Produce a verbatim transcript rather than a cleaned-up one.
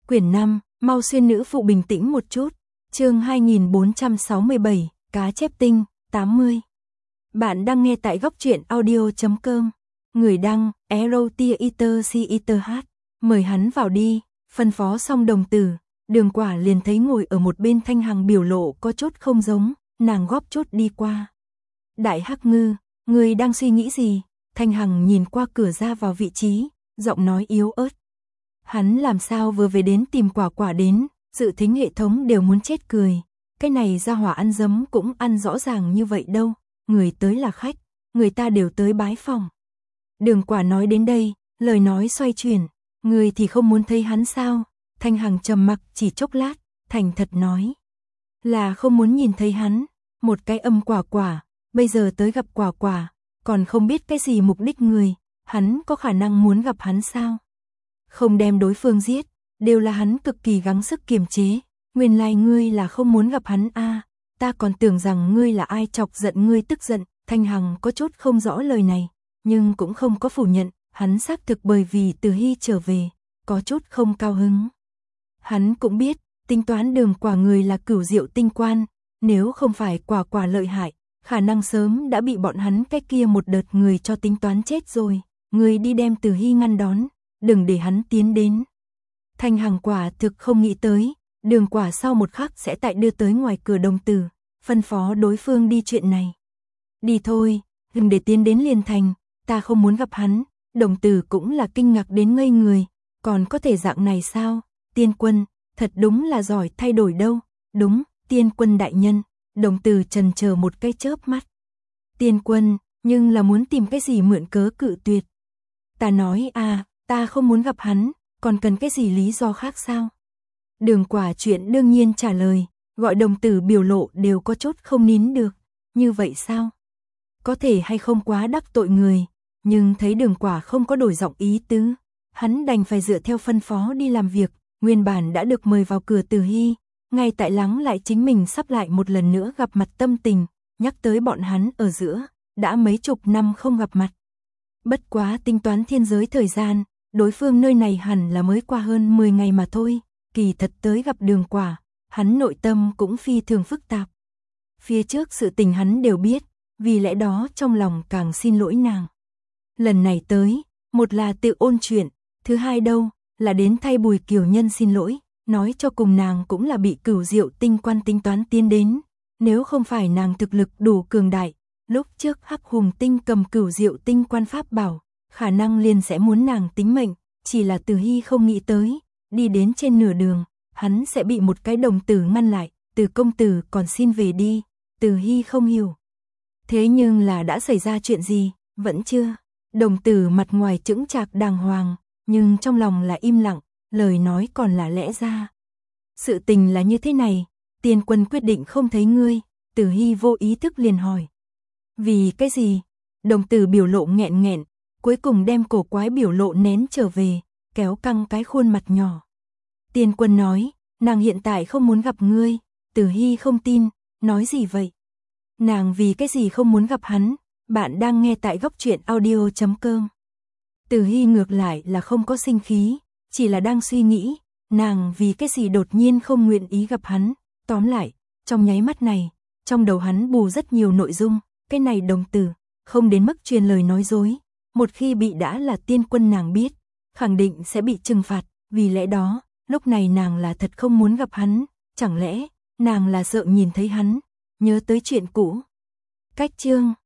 Quyển năm, mau xuyên nữ phụ bình tĩnh một chút. Chương hai nghìn bốn trăm sáu mươi bảy, cá chép tinh, tám mươi. Bạn đang nghe tại góc truyện audio chấm com. Người đăng, Erotiater. Mời hắn vào đi, phân phó xong Đồng Tử, Đường Quả liền thấy ngồi ở một bên Thanh Hằng biểu lộ có chút không giống, nàng góp chút đi qua. Đại Hắc Ngư, người đang suy nghĩ gì? Thanh Hằng nhìn qua cửa ra vào vị trí, giọng nói yếu ớt. Hắn làm sao vừa về đến tìm Quả Quả đến, dự thính hệ thống đều muốn chết cười. Cái này ra hỏa ăn dấm cũng ăn rõ ràng như vậy đâu, người tới là khách, người ta đều tới bái phòng. Đường Quả nói đến đây, lời nói xoay chuyển, người thì không muốn thấy hắn sao? Thanh Hằng trầm mặc chỉ chốc lát, thành thật nói. Là không muốn nhìn thấy hắn, một cái âm Quả Quả, bây giờ tới gặp Quả Quả, còn không biết cái gì mục đích người, hắn có khả năng muốn gặp hắn sao? Không đem đối phương giết, đều là hắn cực kỳ gắng sức kiềm chế, nguyên lai ngươi là không muốn gặp hắn a, à, ta còn tưởng rằng ngươi là ai chọc giận ngươi tức giận. Thanh Hằng có chút không rõ lời này, nhưng cũng không có phủ nhận, hắn xác thực bởi vì Từ Hy trở về, có chút không cao hứng. Hắn cũng biết, tính toán Đường Quả người là Cửu Diệu tinh quan, nếu không phải Quả Quả lợi hại, khả năng sớm đã bị bọn hắn cái kia một đợt người cho tính toán chết rồi, người đi đem Từ Hy ngăn đón, đừng để hắn tiến đến. Thanh Hằng quả thực không nghĩ tới, Đường Quả sau một khắc sẽ tại đưa tới ngoài cửa Đồng Tử, phân phó đối phương đi chuyện này. Đi thôi, đừng để tiến đến liền thành, ta không muốn gặp hắn. Đồng Tử cũng là kinh ngạc đến ngây người, còn có thể dạng này sao? Tiên Quân, thật đúng là giỏi thay đổi đâu. Đúng, Tiên Quân đại nhân. Đồng Tử chần chờ một cái chớp mắt. Tiên Quân, nhưng là muốn tìm cái gì mượn cớ cự tuyệt. Ta nói à, ta không muốn gặp hắn, còn cần cái gì lý do khác sao? Đường Quả chuyện đương nhiên trả lời, gọi Đồng Tử biểu lộ đều có chút không nín được. Như vậy sao? Có thể hay không quá đắc tội người, nhưng thấy Đường Quả không có đổi giọng ý tứ, hắn đành phải dựa theo phân phó đi làm việc. Nguyên bản đã được mời vào cửa Từ Hy, ngay tại lắng lại chính mình sắp lại một lần nữa gặp mặt tâm tình, nhắc tới bọn hắn ở giữa, đã mấy chục năm không gặp mặt. Bất quá tính toán thiên giới thời gian, đối phương nơi này hẳn là mới qua hơn mười ngày mà thôi, kỳ thật tới gặp Đường Quả, hắn nội tâm cũng phi thường phức tạp. Phía trước sự tình hắn đều biết, vì lẽ đó trong lòng càng xin lỗi nàng. Lần này tới, một là tự ôn chuyện, thứ hai đâu, là đến thay Bùi Kiều Nhân xin lỗi, nói cho cùng nàng cũng là bị Cửu Diệu tinh quan tính toán tiến đến, nếu không phải nàng thực lực đủ cường đại, lúc trước Hắc Hùng tinh cầm Cửu Diệu tinh quan pháp bảo, khả năng liền sẽ muốn nàng tính mệnh, chỉ là Từ Hy không nghĩ tới, đi đến trên nửa đường, hắn sẽ bị một cái Đồng Tử ngăn lại, Từ công tử còn xin về đi. Từ Hy không hiểu. Thế nhưng là đã xảy ra chuyện gì, vẫn chưa. Đồng Tử mặt ngoài chững chạc đàng hoàng, nhưng trong lòng là im lặng, lời nói còn là lẽ ra. Sự tình là như thế này, Tiên Quân quyết định không thấy ngươi. Từ Hy vô ý thức liền hỏi. Vì cái gì? Đồng Tử biểu lộ nghẹn nghẹn, cuối cùng đem cổ quái biểu lộ nén trở về, kéo căng cái khuôn mặt nhỏ. Tiên Quân nói, nàng hiện tại không muốn gặp ngươi. Từ Hy không tin, nói gì vậy? Nàng vì cái gì không muốn gặp hắn? Bạn đang nghe tại góc truyện audio chấm com. Từ Hy ngược lại là không có sinh khí, chỉ là đang suy nghĩ, nàng vì cái gì đột nhiên không nguyện ý gặp hắn. Tóm lại, trong nháy mắt này, trong đầu hắn bù rất nhiều nội dung, cái này Đồng Tử, không đến mức truyền lời nói dối, một khi bị đã là Tiên Quân nàng biết, khẳng định sẽ bị trừng phạt, vì lẽ đó, lúc này nàng là thật không muốn gặp hắn, chẳng lẽ, nàng là sợ nhìn thấy hắn, nhớ tới chuyện cũ. Cách chương